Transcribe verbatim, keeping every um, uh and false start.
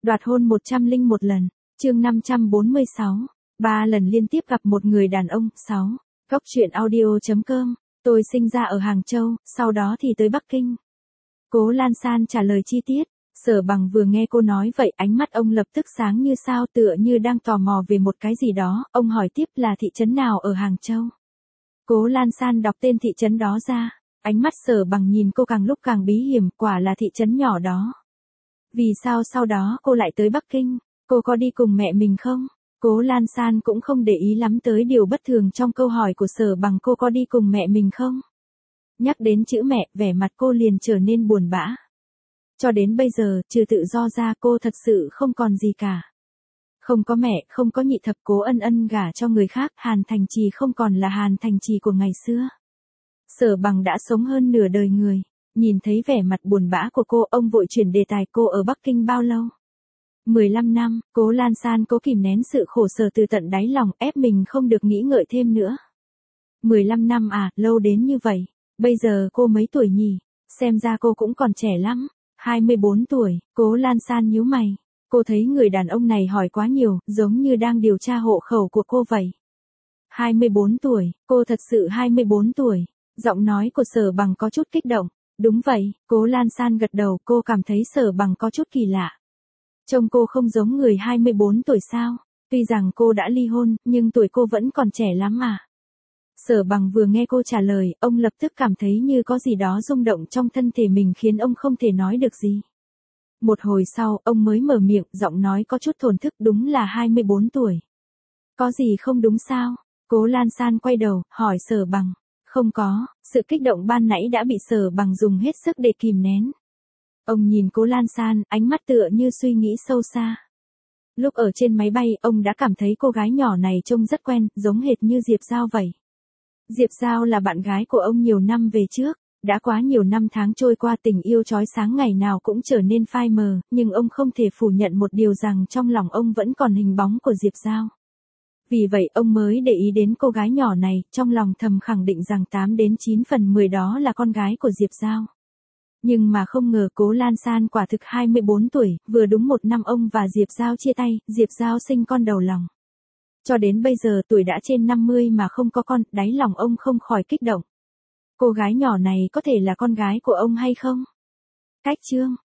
Đoạt hôn một trăm linh một lần, chương năm trăm bốn mươi sáu, ba lần liên tiếp gặp một người đàn ông, sáu. Góc truyện audio.com, tôi sinh ra ở Hàng Châu, sau đó thì tới Bắc Kinh. Cố Lan San trả lời chi tiết, Sở Bằng vừa nghe cô nói vậy ánh mắt ông lập tức sáng như sao tựa như đang tò mò về một cái gì đó, ông hỏi tiếp là thị trấn nào ở Hàng Châu. Cố Lan San đọc tên thị trấn đó ra, ánh mắt Sở Bằng nhìn cô càng lúc càng bí hiểm, quả là thị trấn nhỏ đó. Vì sao sau đó cô lại tới Bắc Kinh, cô có đi cùng mẹ mình không? Cố Lan San cũng không để ý lắm tới điều bất thường trong câu hỏi của Sở Bằng, cô có đi cùng mẹ mình không? Nhắc đến chữ mẹ, vẻ mặt cô liền trở nên buồn bã. Cho đến bây giờ, trừ tự do ra cô thật sự không còn gì cả. Không có mẹ, không có nhị thập, Cố Ân Ân gả cho người khác, Hàn Thành Trì không còn là Hàn Thành Trì của ngày xưa. Sở Bằng đã sống hơn nửa đời người, nhìn thấy vẻ mặt buồn bã của cô, ông vội chuyển đề tài, cô ở Bắc Kinh bao lâu? mười lăm năm, Cố Lan San cố kìm nén sự khổ sở từ tận đáy lòng, ép mình không được nghĩ ngợi thêm nữa. mười lăm năm à, lâu đến như vậy. Bây giờ cô mấy tuổi nhỉ? Xem ra cô cũng còn trẻ lắm. hai mươi bốn tuổi, Cố Lan San nhíu mày. Cô thấy người đàn ông này hỏi quá nhiều, giống như đang điều tra hộ khẩu của cô vậy. hai mươi bốn tuổi, cô thật sự hai mươi bốn tuổi. Giọng nói của Sở Bằng có chút kích động. Đúng vậy, Cố Lan San gật đầu, cô cảm thấy Sở Bằng có chút kỳ lạ. Trông cô không giống người hai mươi bốn tuổi sao? Tuy rằng cô đã ly hôn, nhưng tuổi cô vẫn còn trẻ lắm mà. Sở Bằng vừa nghe cô trả lời, ông lập tức cảm thấy như có gì đó rung động trong thân thể mình khiến ông không thể nói được gì. Một hồi sau, ông mới mở miệng, giọng nói có chút thổn thức, đúng là hai mươi bốn tuổi. Có gì không đúng sao? Cố Lan San quay đầu, hỏi Sở Bằng. Không có, sự kích động ban nãy đã bị Sở Bằng dùng hết sức để kìm nén. Ông nhìn Cố Lan San, ánh mắt tựa như suy nghĩ sâu xa. Lúc ở trên máy bay, ông đã cảm thấy cô gái nhỏ này trông rất quen, giống hệt như Diệp Giao vậy. Diệp Giao là bạn gái của ông nhiều năm về trước, đã quá nhiều năm tháng trôi qua, tình yêu chói sáng ngày nào cũng trở nên phai mờ, nhưng ông không thể phủ nhận một điều rằng trong lòng ông vẫn còn hình bóng của Diệp Giao. Vì vậy ông mới để ý đến cô gái nhỏ này, trong lòng thầm khẳng định rằng tám đến chín phần mười đó là con gái của Diệp Giao. Nhưng mà không ngờ Cố Lan San quả thực hai mươi bốn tuổi, vừa đúng một năm ông và Diệp Giao chia tay, Diệp Giao sinh con đầu lòng. Cho đến bây giờ tuổi đã trên năm mươi mà không có con, đáy lòng ông không khỏi kích động. Cô gái nhỏ này có thể là con gái của ông hay không? Cách chương